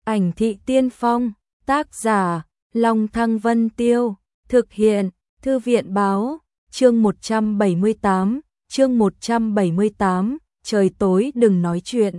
Ảnh thị tiên phong, tác giả, Long Thăng Vân Tiêu, thực hiện, Thư viện báo, chương 178, trời tối đừng nói chuyện.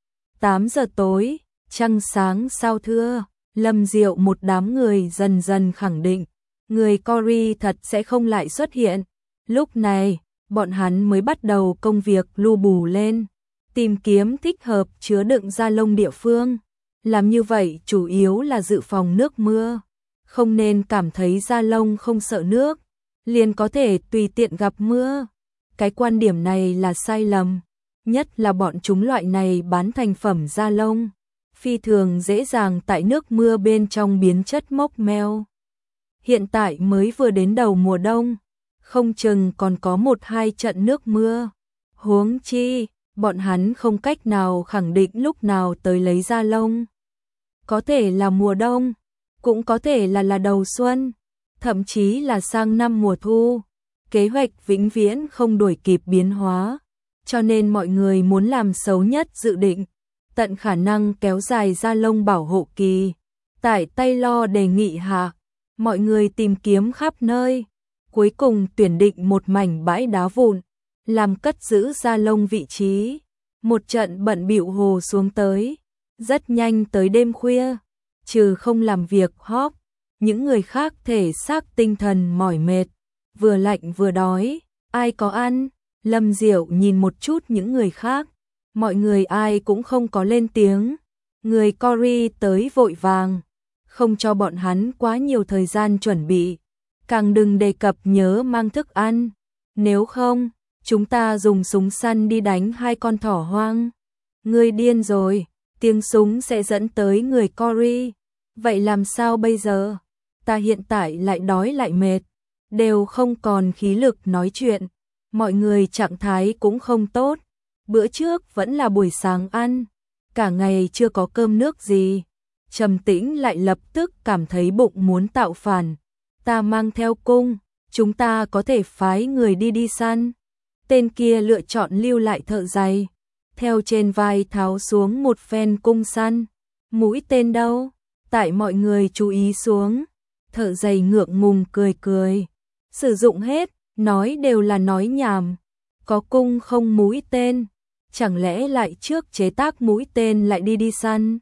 8 giờ tối, trăng sáng sao thưa, Lâm Diệu một đám người dần dần khẳng định, người Cory thật sẽ không lại xuất hiện. Lúc này, bọn hắn mới bắt đầu công việc lu bù lên, tìm kiếm thích hợp chứa đựng da lông địa phương. Làm như vậy chủ yếu là dự phòng nước mưa, không nên cảm thấy da lông không sợ nước, liền có thể tùy tiện gặp mưa. Cái quan điểm này là sai lầm, nhất là bọn chúng loại này bán thành phẩm da lông, phi thường dễ dàng tại nước mưa bên trong biến chất mốc meo. Hiện tại mới vừa đến đầu mùa đông, không chừng còn có 1-2 trận nước mưa. Huống chi, bọn hắn không cách nào khẳng định lúc nào tới lấy da lông. Có thể là mùa đông, cũng có thể là đầu xuân, thậm chí là sang năm mùa thu. Kế hoạch vĩnh viễn không đuổi kịp biến hóa, cho nên mọi người muốn làm xấu nhất dự định, tận khả năng kéo dài da lông bảo hộ kỳ. Tại Taylor đề nghị hạ, mọi người tìm kiếm khắp nơi, cuối cùng tuyển định một mảnh bãi đá vụn, làm cất giữ da lông vị trí. Một trận bận bịu hồ xuống tới, rất nhanh tới đêm khuya, trừ không làm việc hóp, những người khác thể xác tinh thần mỏi mệt, vừa lạnh vừa đói, ai có ăn. Lâm Diệu nhìn một chút những người khác, mọi người ai cũng không có lên tiếng. Người Cory tới vội vàng, không cho bọn hắn quá nhiều thời gian chuẩn bị, càng đừng đề cập nhớ mang thức ăn, nếu không, chúng ta dùng súng săn đi đánh 2 con thỏ hoang. Ngươi điên rồi, tiếng súng sẽ dẫn tới người Cory. Vậy làm sao bây giờ? Ta hiện tại lại đói lại mệt, đều không còn khí lực nói chuyện. Mọi người trạng thái cũng không tốt, bữa trước vẫn là buổi sáng ăn, cả ngày chưa có cơm nước gì. Trầm Tĩnh lại lập tức cảm thấy bụng muốn tạo phản. Ta mang theo cung, chúng ta có thể phái người đi săn. Tên kia lựa chọn lưu lại thợ giày, theo trên vai tháo xuống một phen cung săn. Mũi tên đâu? Tại mọi người chú ý xuống, thợ giày ngượng ngùng cười. Sử dụng hết, nói đều là nói nhảm. Có cung không mũi tên, chẳng lẽ lại trước chế tác mũi tên lại đi săn?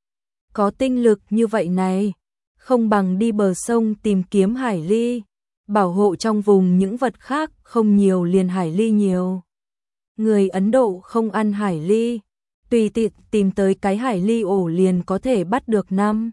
Có tinh lực như vậy này, không bằng đi bờ sông tìm kiếm hải ly, bảo hộ trong vùng những vật khác không nhiều liền hải ly nhiều. Người Ấn Độ không ăn hải ly, tùy tiện tìm tới cái hải ly ổ liền có thể bắt được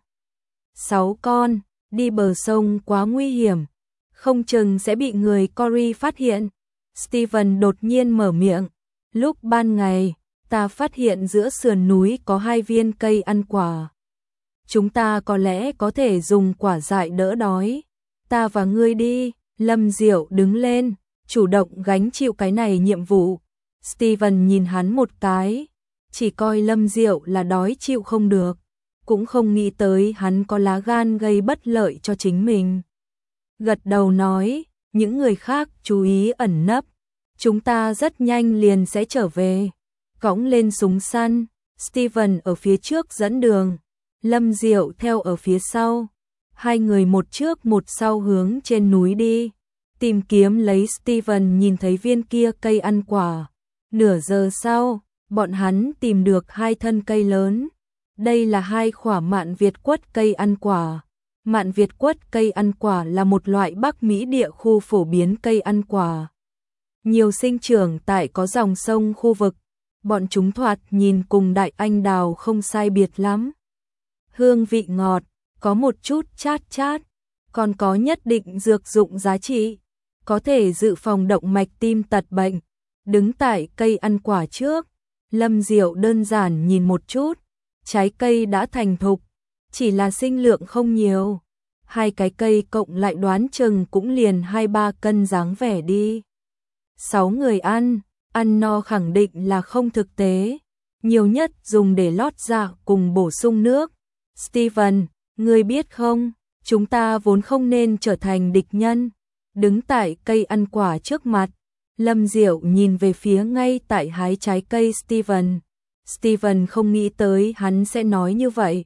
5-6 con, đi bờ sông quá nguy hiểm, không chừng sẽ bị người Cory phát hiện. Steven đột nhiên mở miệng, lúc ban ngày, ta phát hiện giữa sườn núi có 2 viên cây ăn quả. Chúng ta có lẽ có thể dùng quả dại đỡ đói. Ta và ngươi đi. Lâm Diệu đứng lên, chủ động gánh chịu cái này nhiệm vụ. Steven nhìn hắn một cái, chỉ coi Lâm Diệu là đói chịu không được, cũng không nghĩ tới hắn có lá gan gây bất lợi cho chính mình. Gật đầu nói, những người khác chú ý ẩn nấp, chúng ta rất nhanh liền sẽ trở về. Cõng lên súng săn, Steven ở phía trước dẫn đường, Lâm Diệu theo ở phía sau. 2 người một trước một sau hướng trên núi đi, tìm kiếm lấy. Steven nhìn thấy viên kia cây ăn quả. Nửa giờ sau, bọn hắn tìm được 2 thân cây lớn. Đây là 2 khỏa mạn Việt quất cây ăn quả. Mạn Việt quất cây ăn quả là một loại Bắc Mỹ địa khu phổ biến cây ăn quả, nhiều sinh trưởng tại có dòng sông khu vực. Bọn chúng thoạt nhìn cùng đại anh đào không sai biệt lắm. Hương vị ngọt, có một chút chát, còn có nhất định dược dụng giá trị, có thể dự phòng động mạch tim tật bệnh. Đứng tại cây ăn quả trước, Lâm Diệu đơn giản nhìn một chút, trái cây đã thành thục, chỉ là sinh lượng không nhiều. 2 cái cây cộng lại đoán chừng cũng liền 2-3 cân dáng vẻ đi. 6 người ăn no khẳng định là không thực tế, nhiều nhất dùng để lót dạ cùng bổ sung nước. Steven, ngươi biết không, chúng ta vốn không nên trở thành địch nhân. Đứng tại cây ăn quả trước mặt, Lâm Diệu nhìn về phía ngay tại hái trái cây Steven. Steven không nghĩ tới hắn sẽ nói như vậy.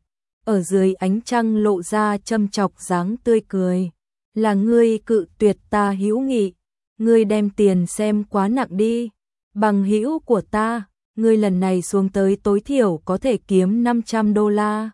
ở dưới ánh trăng lộ ra châm chọc dáng tươi cười. Là ngươi cự tuyệt ta hữu nghị, ngươi đem tiền xem quá nặng đi. Bằng hữu của ta, ngươi lần này xuống tới tối thiểu có thể kiếm $500,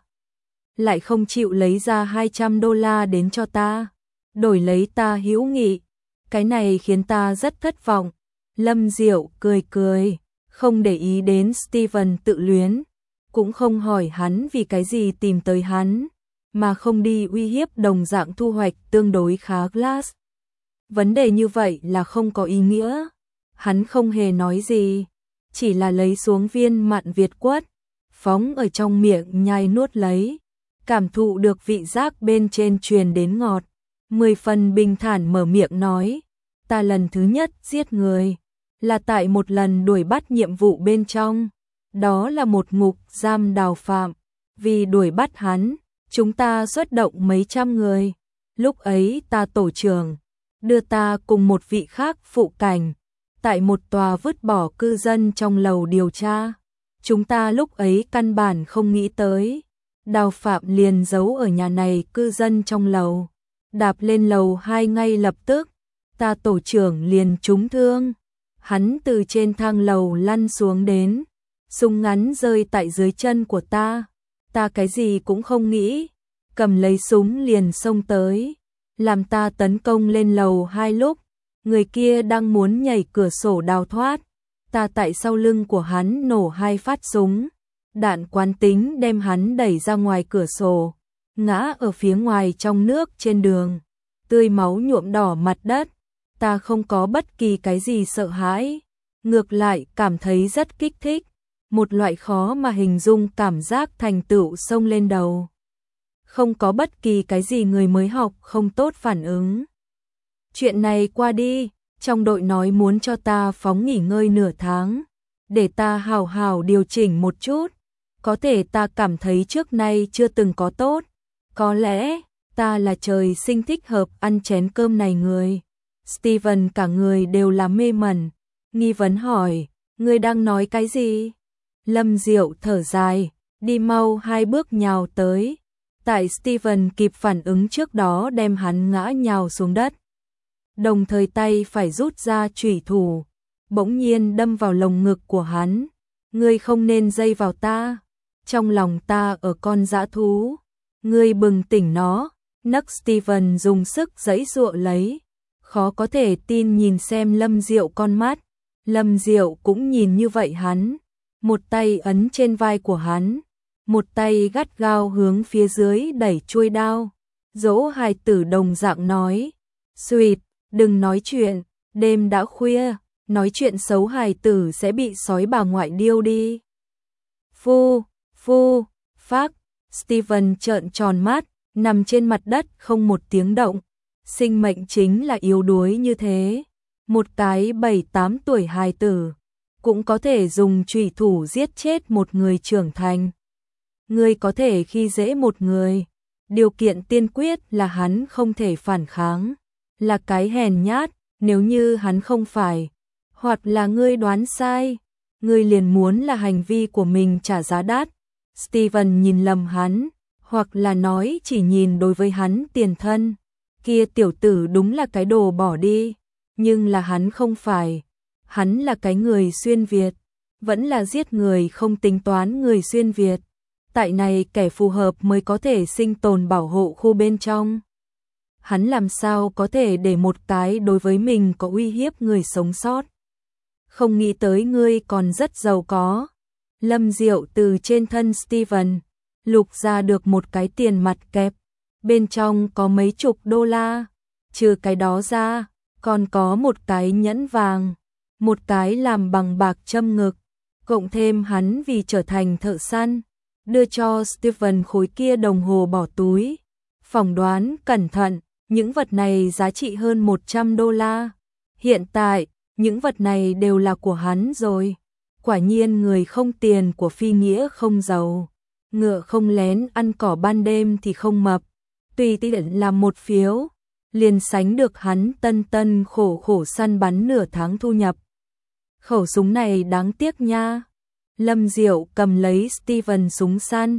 lại không chịu lấy ra $200 đến cho ta, đổi lấy ta hữu nghị. Cái này khiến ta rất thất vọng. Lâm Diệu cười cười, không để ý đến Steven tự luyến, cũng không hỏi hắn vì cái gì tìm tới hắn, mà không đi uy hiếp đồng dạng thu hoạch tương đối khá Glass. Vấn đề như vậy là không có ý nghĩa. Hắn không hề nói gì, chỉ là lấy xuống viên mặn Việt quất, phóng ở trong miệng nhai nuốt lấy, cảm thụ được vị giác bên trên truyền đến ngọt. 10 phần bình thản mở miệng nói, ta lần thứ nhất giết người, là tại một lần đuổi bắt nhiệm vụ bên trong, đó là một ngục giam đào phạm, vì đuổi bắt hắn, chúng ta xuất động mấy trăm người, lúc ấy ta tổ trưởng, đưa ta cùng một vị khác phụ cảnh, tại một tòa vứt bỏ cư dân trong lầu điều tra, chúng ta lúc ấy căn bản không nghĩ tới, đào phạm liền giấu ở nhà này cư dân trong lầu, đạp lên lầu 2 ngay lập tức, ta tổ trưởng liền trúng thương. Hắn từ trên thang lầu lăn xuống đến, súng ngắn rơi tại dưới chân của ta cái gì cũng không nghĩ, cầm lấy súng liền xông tới, làm ta tấn công lên lầu 2 lúc, người kia đang muốn nhảy cửa sổ đào thoát, ta tại sau lưng của hắn nổ 2 phát súng, đạn quán tính đem hắn đẩy ra ngoài cửa sổ, ngã ở phía ngoài trong nước trên đường, tươi máu nhuộm đỏ mặt đất. Ta không có bất kỳ cái gì sợ hãi, ngược lại cảm thấy rất kích thích, một loại khó mà hình dung cảm giác thành tựu xông lên đầu. Không có bất kỳ cái gì người mới học không tốt phản ứng. Chuyện này qua đi, trong đội nói muốn cho ta phóng nghỉ ngơi nửa tháng, để ta hào hào điều chỉnh một chút, có thể ta cảm thấy trước nay chưa từng có tốt, có lẽ ta là trời sinh thích hợp ăn chén cơm này người. Steven cả người đều là mê mẩn, nghi vấn hỏi, ngươi đang nói cái gì? Lâm Diệu thở dài, đi mau 2 bước nhào tới, tại Steven kịp phản ứng trước đó đem hắn ngã nhào xuống đất. Đồng thời tay phải rút ra chủy thủ, bỗng nhiên đâm vào lồng ngực của hắn. Ngươi không nên dây vào ta, trong lòng ta ở con dã thú, ngươi bừng tỉnh nó. Nấc Steven dùng sức giãy giụa lấy, khó có thể tin nhìn xem Lâm Diệu con mắt. Lâm Diệu cũng nhìn như vậy hắn, một tay ấn trên vai của hắn, một tay gắt gao hướng phía dưới đẩy chuôi đao. Dỗ hài tử đồng dạng nói, Sweet, đừng nói chuyện, đêm đã khuya, nói chuyện xấu hài tử sẽ bị sói bà ngoại điêu đi. Phu, phác, Steven trợn tròn mắt, nằm trên mặt đất không một tiếng động. Sinh mệnh chính là yếu đuối như thế. Một cái 7-8 tuổi hài tử cũng có thể dùng chủy thủ giết chết một người trưởng thành. Ngươi có thể khi dễ một người, điều kiện tiên quyết là hắn không thể phản kháng, là cái hèn nhát. Nếu như hắn không phải, hoặc là ngươi đoán sai, ngươi liền muốn là hành vi của mình trả giá đắt. Steven nhìn lầm hắn, hoặc là nói chỉ nhìn đối với hắn tiền thân. Kia tiểu tử đúng là cái đồ bỏ đi, nhưng là hắn không phải. Hắn là cái người xuyên Việt, vẫn là giết người không tính toán người xuyên Việt. Tại này kẻ phù hợp mới có thể sinh tồn bảo hộ khu bên trong. Hắn làm sao có thể để một cái đối với mình có uy hiếp người sống sót. Không nghĩ tới ngươi còn rất giàu có. Lâm Diệu từ trên thân Steven lục ra được một cái tiền mặt kẹp, bên trong có mấy chục $, trừ cái đó ra, còn có một cái nhẫn vàng, một cái làm bằng bạc châm ngực, cộng thêm hắn vì trở thành thợ săn, đưa cho Steven khối kia đồng hồ bỏ túi. Phỏng đoán cẩn thận, những vật này giá trị hơn $100. Hiện tại, những vật này đều là của hắn rồi. Quả nhiên người không tiền của phi nghĩa không giàu. Ngựa không lén ăn cỏ ban đêm thì không mập. Tùy tiện làm một phiếu, liền sánh được hắn tân tân khổ khổ săn bắn nửa tháng thu nhập. Khẩu súng này đáng tiếc nha. Lâm Diệu cầm lấy Steven súng săn,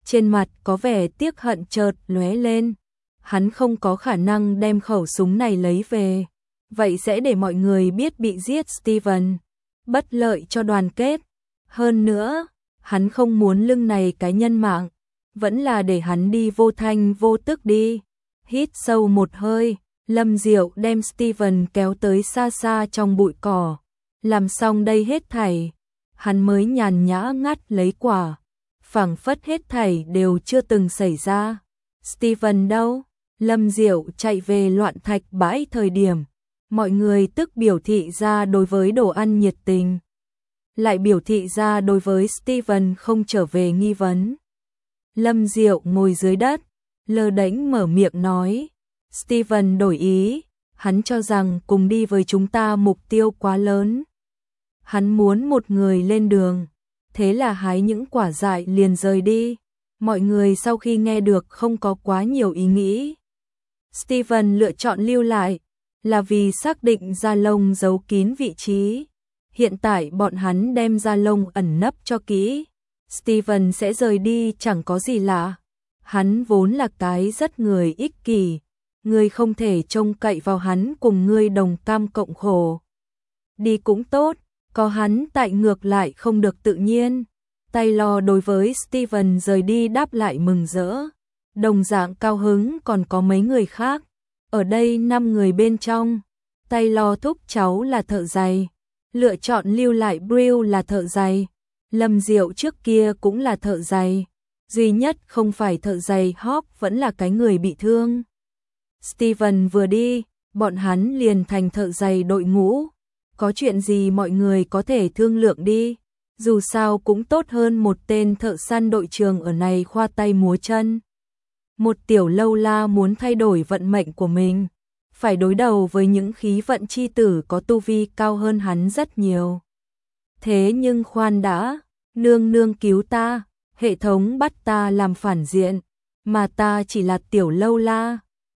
trên mặt có vẻ tiếc hận chợt lóe lên. Hắn không có khả năng đem khẩu súng này lấy về, vậy sẽ để mọi người biết bị giết Steven, bất lợi cho đoàn kết. Hơn nữa, hắn không muốn lưng này cái nhân mạng, vẫn là để hắn đi vô thanh vô tức đi. Hít sâu một hơi, Lâm Diệu đem Steven kéo tới xa xa trong bụi cỏ. Làm xong đây hết thảy, hắn mới nhàn nhã ngắt lấy quả. Phảng phất hết thảy đều chưa từng xảy ra. Steven đâu? Lâm Diệu chạy về loạn thạch bãi thời điểm. Mọi người tức biểu thị ra đối với đồ ăn nhiệt tình. Lại biểu thị ra đối với Steven không trở về nghi vấn. Lâm Diệu ngồi dưới đất, lơ đễnh mở miệng nói. Steven đổi ý, hắn cho rằng cùng đi với chúng ta mục tiêu quá lớn. Hắn muốn một người lên đường, thế là hái những quả dại liền rời đi. Mọi người sau khi nghe được không có quá nhiều ý nghĩ. Steven lựa chọn lưu lại, là vì xác định Gia Long giấu kín vị trí. Hiện tại bọn hắn đem Gia Long ẩn nấp cho kỹ. Steven sẽ rời đi chẳng có gì lạ. Hắn vốn là cái rất người ích kỷ. Ngươi không thể trông cậy vào hắn cùng ngươi đồng cam cộng khổ. Đi cũng tốt, có hắn tại ngược lại không được tự nhiên. Taylor đối với Steven rời đi đáp lại mừng rỡ. Đồng dạng cao hứng còn có mấy người khác. Ở đây 5 người bên trong. Taylor thúc cháu là thợ giày. Lựa chọn lưu lại Brill là thợ giày. Lâm Diệu trước kia cũng là thợ giày. Duy nhất không phải thợ giày Hawk vẫn là cái người bị thương. Steven vừa đi, bọn hắn liền thành thợ giày đội ngũ. Có chuyện gì mọi người có thể thương lượng đi. Dù sao cũng tốt hơn một tên thợ săn đội trường ở này khoa tay múa chân. Một tiểu lâu la muốn thay đổi vận mệnh của mình, phải đối đầu với những khí vận chi tử có tu vi cao hơn hắn rất nhiều. Thế nhưng khoan đã, nương nương cứu ta, hệ thống bắt ta làm phản diện, mà ta chỉ là tiểu lâu la.